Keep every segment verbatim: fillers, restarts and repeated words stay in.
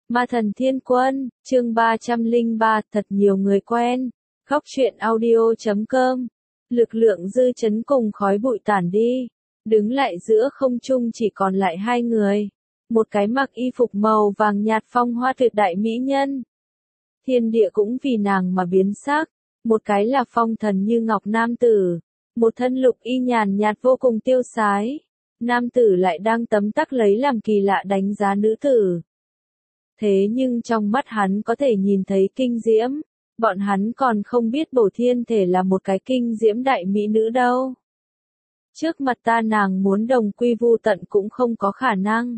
Ma Thần Thiên Quân, chương ba trăm lẻ ba, thật nhiều người quen. Góc truyện audio chấm com. Lực lượng dư chấn cùng khói bụi tản đi. Đứng lại giữa không trung chỉ còn lại hai người. Một cái mặc y phục màu vàng nhạt phong hoa tuyệt đại mỹ nhân. Thiên địa cũng vì nàng mà biến sắc. Một cái là phong thần như ngọc nam tử. Một thân lục y nhàn nhạt vô cùng tiêu sái. Nam tử lại đang tấm tắc lấy làm kỳ lạ đánh giá nữ tử. Thế nhưng trong mắt hắn có thể nhìn thấy kinh diễm, bọn hắn còn không biết Bổ Thiên Thể là một cái kinh diễm đại mỹ nữ đâu. Trước mặt ta nàng muốn đồng quy vu tận cũng không có khả năng.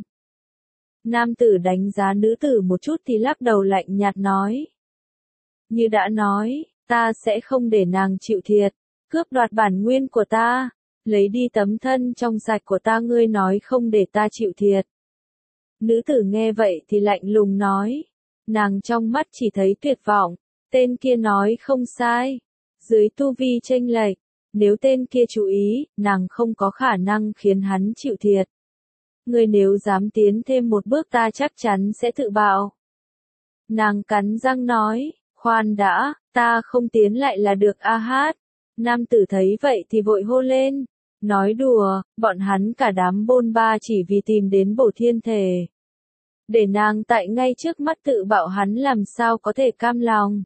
Nam tử đánh giá nữ tử một chút thì lắc đầu lạnh nhạt nói. Như đã nói, ta sẽ không để nàng chịu thiệt, cướp đoạt bản nguyên của ta, lấy đi tấm thân trong sạch của ta, ngươi nói không để ta chịu thiệt. Nữ tử nghe vậy thì lạnh lùng nói, nàng trong mắt chỉ thấy tuyệt vọng, tên kia nói không sai, dưới tu vi chênh lệch, nếu tên kia chú ý, nàng không có khả năng khiến hắn chịu thiệt. Ngươi nếu dám tiến thêm một bước ta chắc chắn sẽ tự bạo. Nàng cắn răng nói, khoan đã, ta không tiến lại là được a hát. Nam tử thấy vậy thì vội hô lên. Nói đùa, bọn hắn cả đám bôn ba chỉ vì tìm đến Bổ Thiên Thể. Để nàng tại ngay trước mắt tự bạo hắn làm sao có thể cam lòng.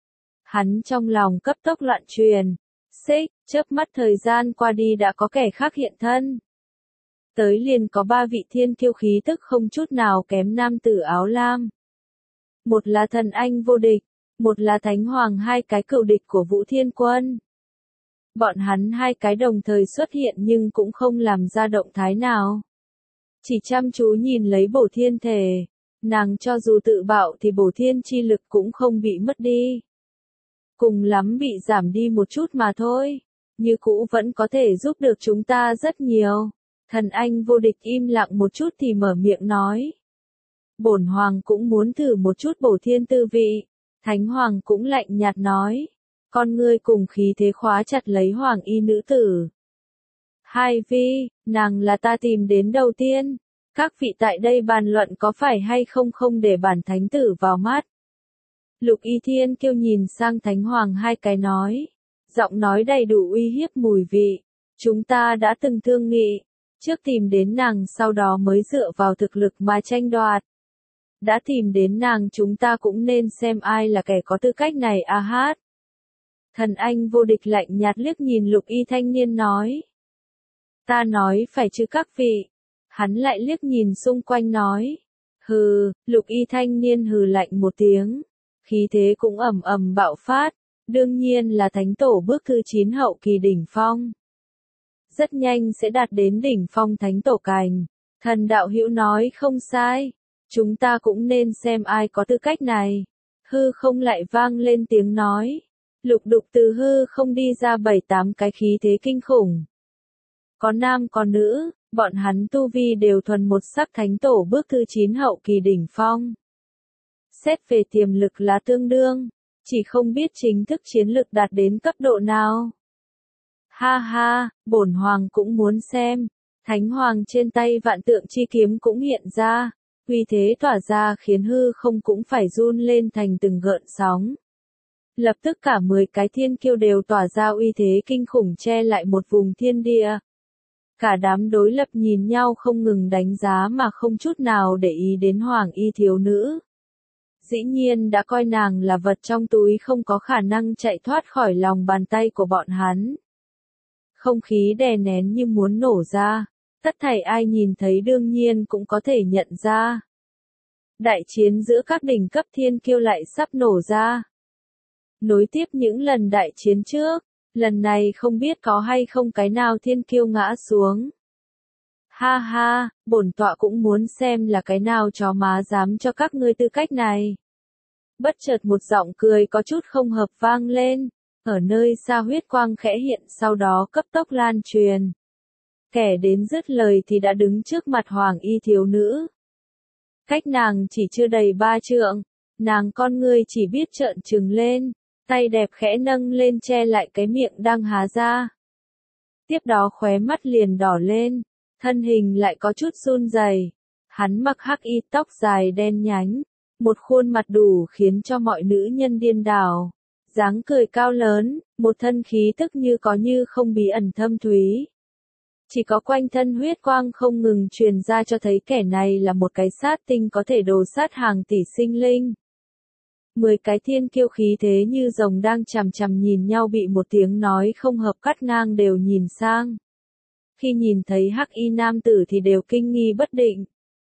Hắn trong lòng cấp tốc loạn truyền. Xích, chớp mắt thời gian qua đi đã có kẻ khác hiện thân. Tới liền có ba vị thiên kiêu khí tức không chút nào kém nam tử áo lam. Một là thần anh vô địch, một là thánh hoàng, hai cái cựu địch của Vũ Thiên Quân. Bọn hắn hai cái đồng thời xuất hiện nhưng cũng không làm ra động thái nào. Chỉ chăm chú nhìn lấy Bổ Thiên Thể. Nàng cho dù tự bạo thì Bổ Thiên chi lực cũng không bị mất đi. Cùng lắm bị giảm đi một chút mà thôi. Như cũ vẫn có thể giúp được chúng ta rất nhiều. Thần anh vô địch im lặng một chút thì mở miệng nói. Bổn hoàng cũng muốn thử một chút Bổ Thiên tư vị. Thánh hoàng cũng lạnh nhạt nói. Con ngươi cùng khí thế khóa chặt lấy hoàng y nữ tử. Hai vi, nàng là ta tìm đến đầu tiên. Các vị tại đây bàn luận có phải hay không không để bản thánh tử vào mắt. Lục y thiên kiêu nhìn sang thánh hoàng hai cái nói. Giọng nói đầy đủ uy hiếp mùi vị. Chúng ta đã từng thương nghị. Trước tìm đến nàng sau đó mới dựa vào thực lực mà tranh đoạt. Đã tìm đến nàng chúng ta cũng nên xem ai là kẻ có tư cách này a hát. Thần anh vô địch lạnh nhạt liếc nhìn lục y thanh niên nói. Ta nói phải chứ các vị. Hắn lại liếc nhìn xung quanh nói. Hừ, lục y thanh niên hừ lạnh một tiếng. Khí thế cũng ầm ầm bạo phát. Đương nhiên là thánh tổ bước thứ chín hậu kỳ đỉnh phong. Rất nhanh sẽ đạt đến đỉnh phong thánh tổ cành. Thần đạo hữu nói không sai. Chúng ta cũng nên xem ai có tư cách này. Hư không lại vang lên tiếng nói. Lục đục từ hư không đi ra bảy tám cái khí thế kinh khủng. Có nam có nữ, bọn hắn tu vi đều thuần một sắc thánh tổ bước thứ chín hậu kỳ đỉnh phong. Xét về tiềm lực là tương đương, chỉ không biết chính thức chiến lực đạt đến cấp độ nào. Ha ha, bổn hoàng cũng muốn xem. Thánh hoàng trên tay vạn tượng chi kiếm cũng hiện ra, uy thế tỏa ra khiến hư không cũng phải run lên thành từng gợn sóng. Lập tức cả mười cái thiên kiêu đều tỏa ra uy thế kinh khủng che lại một vùng thiên địa. Cả đám đối lập nhìn nhau không ngừng đánh giá mà không chút nào để ý đến hoàng y thiếu nữ. Dĩ nhiên đã coi nàng là vật trong túi không có khả năng chạy thoát khỏi lòng bàn tay của bọn hắn. Không khí đè nén như muốn nổ ra, tất thảy ai nhìn thấy đương nhiên cũng có thể nhận ra. Đại chiến giữa các đỉnh cấp thiên kiêu lại sắp nổ ra. Nối tiếp những lần đại chiến trước, lần này không biết có hay không cái nào thiên kiêu ngã xuống. Ha ha, bổn tọa cũng muốn xem là cái nào chó má dám cho các ngươi tư cách này. Bất chợt một giọng cười có chút không hợp vang lên, ở nơi xa huyết quang khẽ hiện sau đó cấp tốc lan truyền. Kẻ đến dứt lời thì đã đứng trước mặt hoàng y thiếu nữ. Cách nàng chỉ chưa đầy ba trượng, nàng con ngươi chỉ biết trợn trừng lên. Tay đẹp khẽ nâng lên che lại cái miệng đang há ra. Tiếp đó khóe mắt liền đỏ lên, thân hình lại có chút run rẩy. Hắn mặc hắc y tóc dài đen nhánh, một khuôn mặt đủ khiến cho mọi nữ nhân điên đảo, dáng cười cao lớn, một thân khí tức như có như không bí ẩn thâm thúy. Chỉ có quanh thân huyết quang không ngừng truyền ra cho thấy kẻ này là một cái sát tinh có thể đồ sát hàng tỷ sinh linh. Mười cái thiên kiêu khí thế như rồng đang chằm chằm nhìn nhau bị một tiếng nói không hợp cắt ngang đều nhìn sang. Khi nhìn thấy hắc y nam tử thì đều kinh nghi bất định.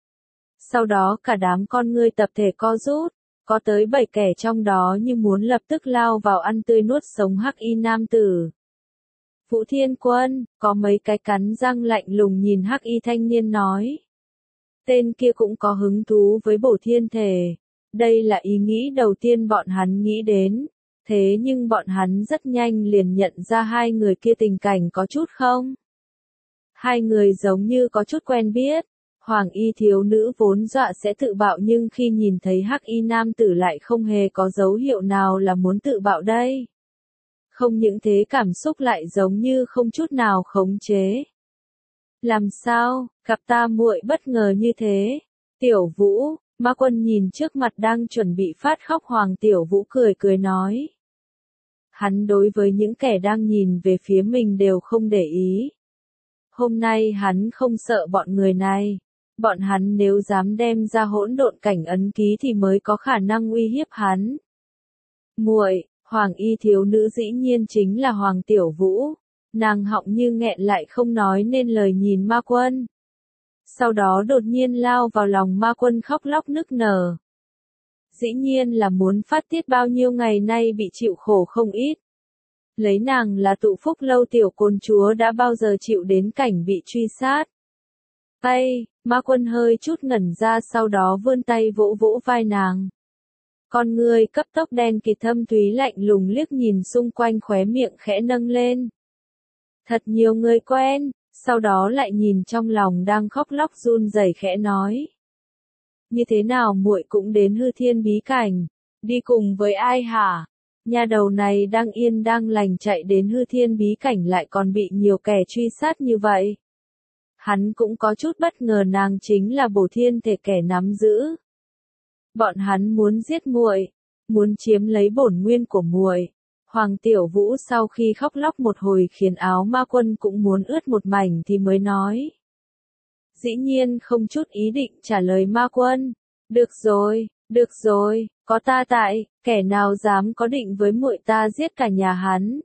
Sau đó cả đám con ngươi tập thể co rút, có tới bảy kẻ trong đó như muốn lập tức lao vào ăn tươi nuốt sống hắc y nam tử. Vũ Thiên Quân, có mấy cái cắn răng lạnh lùng nhìn hắc y thanh niên nói. Tên kia cũng có hứng thú với bổ thiên thể. Đây là ý nghĩ đầu tiên bọn hắn nghĩ đến. Thế nhưng bọn hắn rất nhanh liền nhận ra hai người kia tình cảnh có chút không. Hai người giống như có chút quen biết. Hoàng y thiếu nữ vốn dọa sẽ tự bạo nhưng khi nhìn thấy hắc y nam tử lại không hề có dấu hiệu nào là muốn tự bạo đây. Không những thế cảm xúc lại giống như không chút nào khống chế. Làm sao, gặp ta muội bất ngờ như thế? Tiểu Vũ, Ma Quân nhìn trước mặt đang chuẩn bị phát khóc Hoàng Tiểu Vũ cười cười nói. Hắn đối với những kẻ đang nhìn về phía mình đều không để ý. Hôm nay hắn không sợ bọn người này. Bọn hắn nếu dám đem ra hỗn độn cảnh ấn ký thì mới có khả năng uy hiếp hắn. Muội, Hoàng y thiếu nữ dĩ nhiên chính là Hoàng Tiểu Vũ. Nàng họng như nghẹn lại không nói nên lời nhìn Ma Quân. Sau đó đột nhiên lao vào lòng Ma Quân khóc lóc nức nở. Dĩ nhiên là muốn phát tiết bao nhiêu ngày nay bị chịu khổ không ít. Lấy nàng là tụ phúc lâu tiểu côn chúa đã bao giờ chịu đến cảnh bị truy sát. Tay, Ma Quân hơi chút ngẩn ra sau đó vươn tay vỗ vỗ vai nàng. Con người cấp tốc đen kịt thâm thúy lạnh lùng liếc nhìn xung quanh khóe miệng khẽ nâng lên. Thật nhiều người quen, sau đó lại nhìn trong lòng đang khóc lóc run rẩy khẽ nói. Như thế nào muội cũng đến hư thiên bí cảnh, đi cùng với ai hả? Nhà đầu này đang yên đang lành chạy đến hư thiên bí cảnh lại còn bị nhiều kẻ truy sát như vậy. Hắn cũng có chút bất ngờ nàng chính là bổ thiên thể kẻ nắm giữ. Bọn hắn muốn giết muội, muốn chiếm lấy bổn nguyên của muội. Hoàng Tiểu Vũ sau khi khóc lóc một hồi khiến áo Ma Quân cũng muốn ướt một mảnh thì mới nói. Dĩ nhiên không chút ý định trả lời Ma Quân. Được rồi, được rồi, có ta tại, kẻ nào dám có định với muội ta giết cả nhà hắn.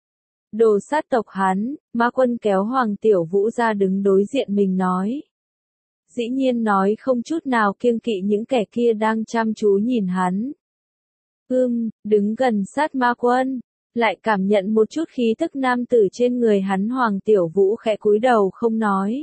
Đồ sát tộc hắn, Ma Quân kéo Hoàng Tiểu Vũ ra đứng đối diện mình nói. Dĩ nhiên nói không chút nào kiêng kỵ những kẻ kia đang chăm chú nhìn hắn. Ưm, đứng gần sát Ma Quân, lại cảm nhận một chút khí tức nam tử trên người hắn. Hoàng Tiểu Vũ khẽ cúi đầu không nói.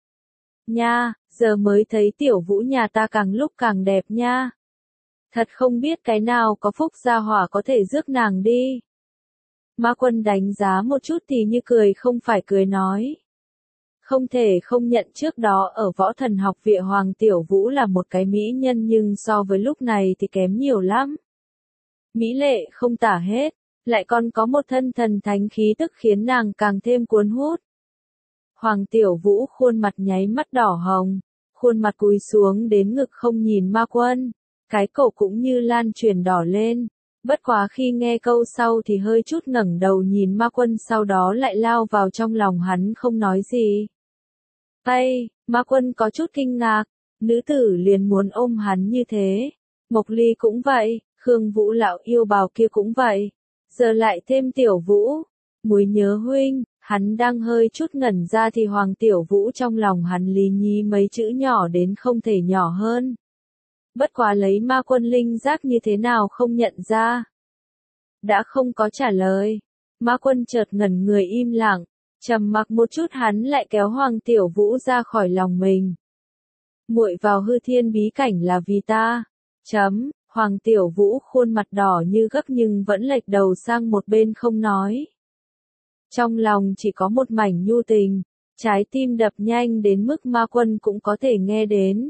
Nha, giờ mới thấy Tiểu Vũ nhà ta càng lúc càng đẹp nha. Thật không biết cái nào có phúc gia hỏa có thể rước nàng đi. Ma Quân đánh giá một chút thì như cười không phải cười nói. Không thể không nhận trước đó ở Võ Thần Học Viện Hoàng Tiểu Vũ là một cái mỹ nhân nhưng so với lúc này thì kém nhiều lắm. Mỹ lệ không tả hết, lại còn có một thân thần thánh khí tức khiến nàng càng thêm cuốn hút. Hoàng Tiểu Vũ khuôn mặt nháy mắt đỏ hồng, khuôn mặt cúi xuống đến ngực không nhìn Ma Quân, cái cổ cũng như lan truyền đỏ lên. Bất quá khi nghe câu sau thì hơi chút ngẩng đầu nhìn Ma Quân sau đó lại lao vào trong lòng hắn không nói gì. Tay, Ma Quân có chút kinh ngạc, nữ tử liền muốn ôm hắn như thế. Mộc Ly cũng vậy, Khương Vũ lão yêu bào kia cũng vậy. Giờ lại thêm Tiểu Vũ, Muối nhớ huynh, hắn đang hơi chút ngẩn ra thì Hoàng Tiểu Vũ trong lòng hắn lý nhí mấy chữ nhỏ đến không thể nhỏ hơn. Bất quá lấy Ma Quân linh giác như thế nào không nhận ra. Đã không có trả lời. Ma Quân chợt ngẩn người im lặng, trầm mặc một chút hắn lại kéo Hoàng Tiểu Vũ ra khỏi lòng mình. Muội vào hư thiên bí cảnh là vì ta. Chấm, Hoàng Tiểu Vũ khuôn mặt đỏ như gấc nhưng vẫn lệch đầu sang một bên không nói. Trong lòng chỉ có một mảnh nhu tình, trái tim đập nhanh đến mức Ma Quân cũng có thể nghe đến.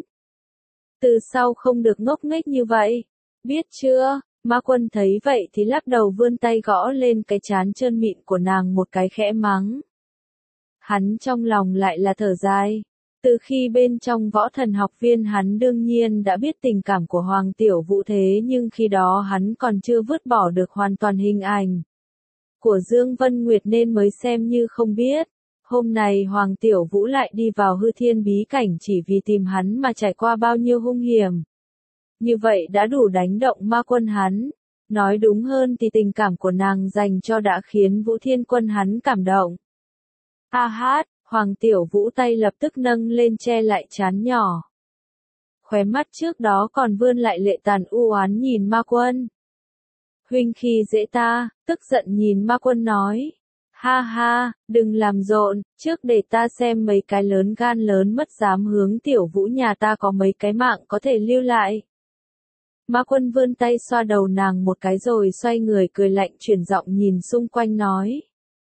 Từ sau không được ngốc nghếch như vậy, biết chưa? Ma Quân thấy vậy thì lắc đầu vươn tay gõ lên cái trán trơn mịn của nàng một cái khẽ mắng. Hắn trong lòng lại là thở dài. Từ khi bên trong võ thần học viên hắn đương nhiên đã biết tình cảm của Hoàng Tiểu Vũ, thế nhưng khi đó hắn còn chưa vứt bỏ được hoàn toàn hình ảnh của Dương Vân Nguyệt nên mới xem như không biết. Hôm nay Hoàng Tiểu Vũ lại đi vào hư thiên bí cảnh chỉ vì tìm hắn mà trải qua bao nhiêu hung hiểm. Như vậy đã đủ đánh động ma quân hắn. Nói đúng hơn thì tình cảm của nàng dành cho đã khiến Vũ Thiên Quân hắn cảm động. A hát, Hoàng Tiểu Vũ tay lập tức nâng lên che lại trán nhỏ. Khóe mắt trước đó còn vươn lại lệ tàn u oán nhìn ma quân. Huynh khi dễ ta, tức giận nhìn ma quân nói. Ha ha, đừng làm rộn, trước để ta xem mấy cái lớn gan lớn mất dám hướng Tiểu Vũ nhà ta có mấy cái mạng có thể lưu lại. Ma quân vươn tay xoa đầu nàng một cái rồi xoay người cười lạnh chuyển giọng nhìn xung quanh nói.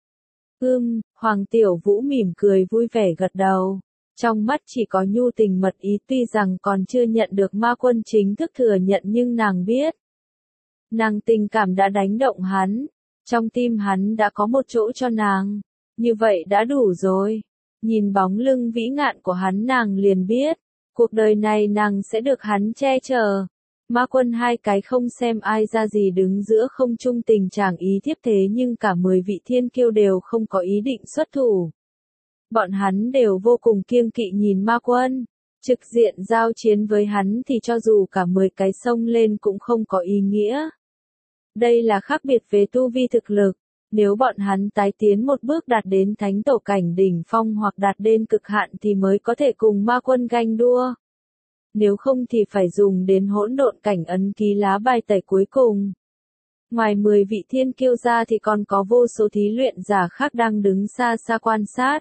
Ưm, Hoàng Tiểu Vũ mỉm cười vui vẻ gật đầu. Trong mắt chỉ có nhu tình mật ý, tuy rằng còn chưa nhận được ma quân chính thức thừa nhận nhưng nàng biết. Nàng tình cảm đã đánh động hắn. Trong tim hắn đã có một chỗ cho nàng. Như vậy đã đủ rồi. Nhìn bóng lưng vĩ ngạn của hắn nàng liền biết. Cuộc đời này nàng sẽ được hắn che chở. Ma quân hai cái không xem ai ra gì đứng giữa không trung tình trạng ý thiếp thế nhưng cả mười vị thiên kiêu đều không có ý định xuất thủ. Bọn hắn đều vô cùng kiêng kỵ nhìn ma quân. Trực diện giao chiến với hắn thì cho dù cả mười cái xông lên cũng không có ý nghĩa. Đây là khác biệt về tu vi thực lực. Nếu bọn hắn tái tiến một bước đạt đến thánh tổ cảnh đỉnh phong hoặc đạt đến cực hạn thì mới có thể cùng ma quân ganh đua. Nếu không thì phải dùng đến hỗn độn cảnh ấn ký lá bài tẩy cuối cùng. Ngoài mười vị thiên kiêu ra thì còn có vô số thí luyện giả khác đang đứng xa xa quan sát.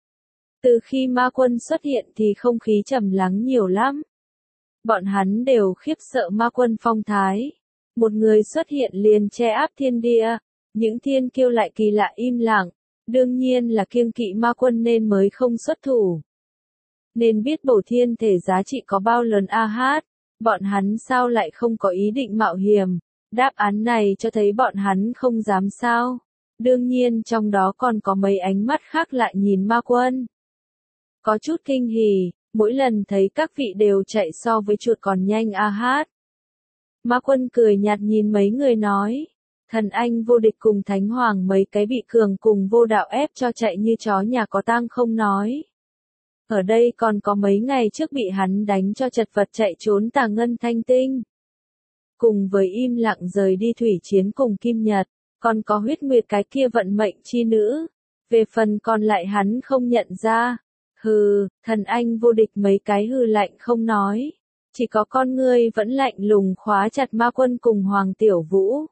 Từ khi ma quân xuất hiện thì không khí trầm lắng nhiều lắm. Bọn hắn đều khiếp sợ ma quân phong thái. Một người xuất hiện liền che áp thiên địa. Những thiên kiêu lại kỳ lạ im lặng. Đương nhiên là kiêng kỵ ma quân nên mới không xuất thủ. Nên biết bổ thiên thể giá trị có bao lớn a hát, bọn hắn sao lại không có ý định mạo hiểm, đáp án này cho thấy bọn hắn không dám sao. Đương nhiên trong đó còn có mấy ánh mắt khác lại nhìn ma quân. Có chút kinh hỉ, mỗi lần thấy các vị đều chạy so với chuột còn nhanh a hát. Ma quân cười nhạt nhìn mấy người nói, thần anh vô địch cùng thánh hoàng mấy cái bị cường cùng vô đạo ép cho chạy như chó nhà có tang không nói. Ở đây còn có mấy ngày trước bị hắn đánh cho chật vật chạy trốn Tà Ngân Thanh Tinh. Cùng với im lặng rời đi thủy chiến cùng Kim Nhật, còn có Huyết Nguyệt cái kia vận mệnh chi nữ. Về phần còn lại hắn không nhận ra. Hừ, thần anh vô địch mấy cái hừ lạnh không nói. Chỉ có con ngươi vẫn lạnh lùng khóa chặt ma quân cùng Hoàng Tiểu Vũ.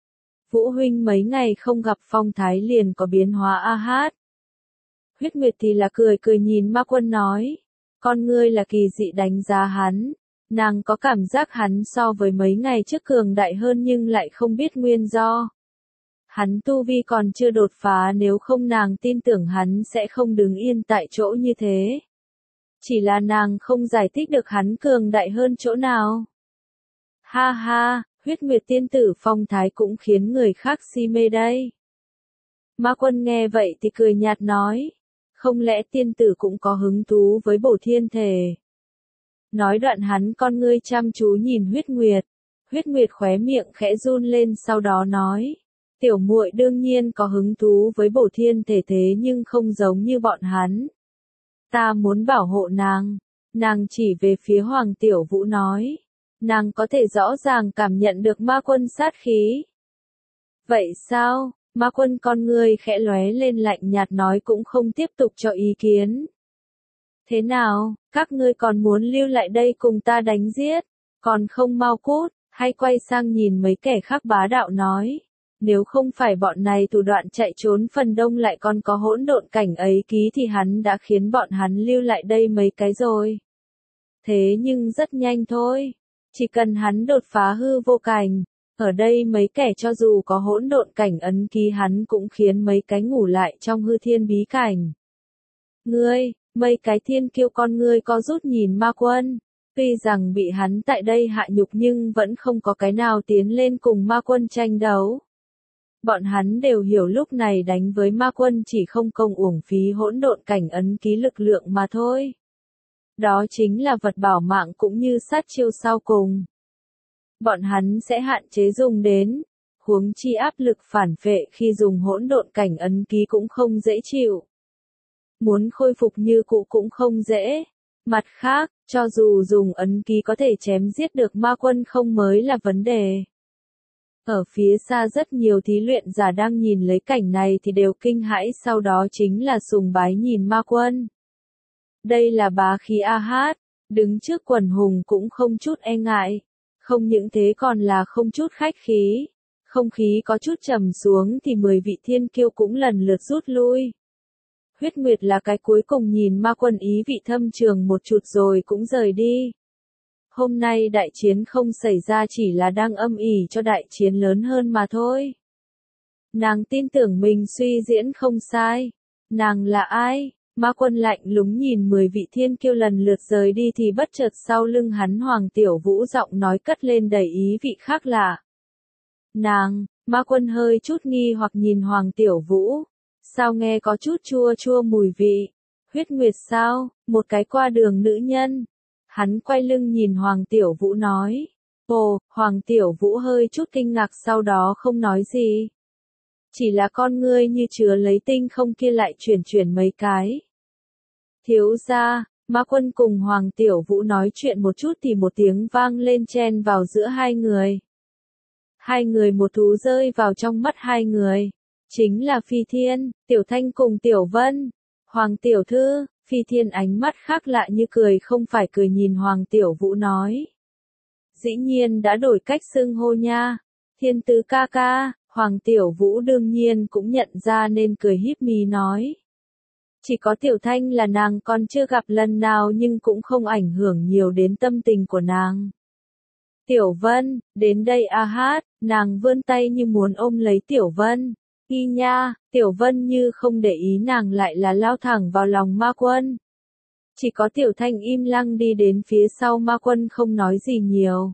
Vũ huynh mấy ngày không gặp phong thái liền có biến hóa a hát. Huyết Nguyệt thì là cười cười nhìn ma quân nói. Con ngươi là kỳ dị đánh giá hắn. Nàng có cảm giác hắn so với mấy ngày trước cường đại hơn nhưng lại không biết nguyên do. Hắn tu vi còn chưa đột phá, nếu không nàng tin tưởng hắn sẽ không đứng yên tại chỗ như thế. Chỉ là nàng không giải thích được hắn cường đại hơn chỗ nào. Ha ha, Huyết Nguyệt tiên tử phong thái cũng khiến người khác si mê đây. Ma quân nghe vậy thì cười nhạt nói. Không lẽ tiên tử cũng có hứng thú với bổ thiên thể? Nói đoạn hắn con ngươi chăm chú nhìn Huyết Nguyệt. Huyết Nguyệt khóe miệng khẽ run lên sau đó nói. Tiểu muội đương nhiên có hứng thú với bổ thiên thể thế nhưng không giống như bọn hắn. Ta muốn bảo hộ nàng. Nàng chỉ về phía Hoàng Tiểu Vũ nói. Nàng có thể rõ ràng cảm nhận được ma quân sát khí. Vậy sao? Ma quân con ngươi khẽ lóe lên lạnh nhạt nói cũng không tiếp tục cho ý kiến. Thế nào, các ngươi còn muốn lưu lại đây cùng ta đánh giết? Còn không mau cút, hay quay sang nhìn mấy kẻ khác bá đạo nói. Nếu không phải bọn này thủ đoạn chạy trốn phần đông lại còn có hỗn độn cảnh ấy ký thì hắn đã khiến bọn hắn lưu lại đây mấy cái rồi. Thế nhưng rất nhanh thôi. Chỉ cần hắn đột phá hư vô cảnh. Ở đây mấy kẻ cho dù có hỗn độn cảnh ấn ký hắn cũng khiến mấy cái ngủ lại trong hư thiên bí cảnh. Ngươi, mấy cái thiên kiêu con ngươi co rút nhìn ma quân. Tuy rằng bị hắn tại đây hạ nhục nhưng vẫn không có cái nào tiến lên cùng ma quân tranh đấu. Bọn hắn đều hiểu lúc này đánh với ma quân chỉ không công uổng phí hỗn độn cảnh ấn ký lực lượng mà thôi. Đó chính là vật bảo mạng cũng như sát chiêu sau cùng. Bọn hắn sẽ hạn chế dùng đến, huống chi áp lực phản phệ khi dùng hỗn độn cảnh ấn ký cũng không dễ chịu. Muốn khôi phục như cũ cũng không dễ. Mặt khác, cho dù dùng ấn ký có thể chém giết được ma quân không mới là vấn đề. Ở phía xa rất nhiều thí luyện giả đang nhìn lấy cảnh này thì đều kinh hãi, sau đó chính là sùng bái nhìn ma quân. Đây là bá khí a hát, đứng trước quần hùng cũng không chút e ngại. Không những thế còn là không chút khách khí. Không khí có chút trầm xuống thì mười vị thiên kiêu cũng lần lượt rút lui. Huyết Nguyệt là cái cuối cùng nhìn ma quân ý vị thâm trường một chút rồi cũng rời đi. Hôm nay đại chiến không xảy ra chỉ là đang âm ỉ cho đại chiến lớn hơn mà thôi. Nàng tin tưởng mình suy diễn không sai. Nàng là ai? Ma quân lạnh lùng nhìn mười vị thiên kiêu lần lượt rời đi thì bất chợt sau lưng hắn Hoàng Tiểu Vũ giọng nói cất lên đầy ý vị khác lạ. Nàng, ma quân hơi chút nghi hoặc nhìn Hoàng Tiểu Vũ. Sao nghe có chút chua chua mùi vị? Huyết Nguyệt sao? Một cái qua đường nữ nhân. Hắn quay lưng nhìn Hoàng Tiểu Vũ nói. Ồ, Hoàng Tiểu Vũ hơi chút kinh ngạc sau đó không nói gì. Chỉ là con ngươi như chứa lấy tinh không kia lại chuyển chuyển mấy cái. Thiếu gia, ma quân cùng Hoàng Tiểu Vũ nói chuyện một chút thì một tiếng vang lên chen vào giữa hai người. Hai người một thú rơi vào trong mắt hai người. Chính là Phi Thiên, Tiểu Thanh cùng Tiểu Vân. Hoàng Tiểu Thư, Phi Thiên ánh mắt khác lạ như cười không phải cười nhìn Hoàng Tiểu Vũ nói. Dĩ nhiên đã đổi cách xưng hô nha. Thiên Tứ ca ca, Hoàng Tiểu Vũ đương nhiên cũng nhận ra nên cười híp mí nói. Chỉ có Tiểu Thanh là nàng còn chưa gặp lần nào nhưng cũng không ảnh hưởng nhiều đến tâm tình của nàng. Tiểu Vân, đến đây a hát, nàng vươn tay như muốn ôm lấy Tiểu Vân. Y nha, Tiểu Vân như không để ý nàng lại là lao thẳng vào lòng ma quân. Chỉ có Tiểu Thanh im lặng đi đến phía sau ma quân không nói gì nhiều.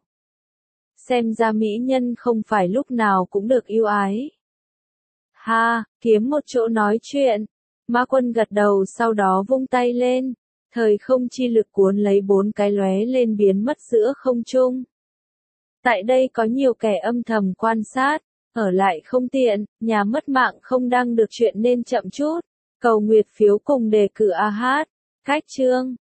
Xem ra mỹ nhân không phải lúc nào cũng được yêu ái. Ha, kiếm một chỗ nói chuyện. Ma quân gật đầu sau đó vung tay lên. Thời không chi lực cuốn lấy bốn cái lóe lên biến mất giữa không trung. Tại đây có nhiều kẻ âm thầm quan sát. Ở lại không tiện, nhà mất mạng không đăng được chuyện nên chậm chút. Cầu nguyệt phiếu cùng đề cử a hát. Cách chương.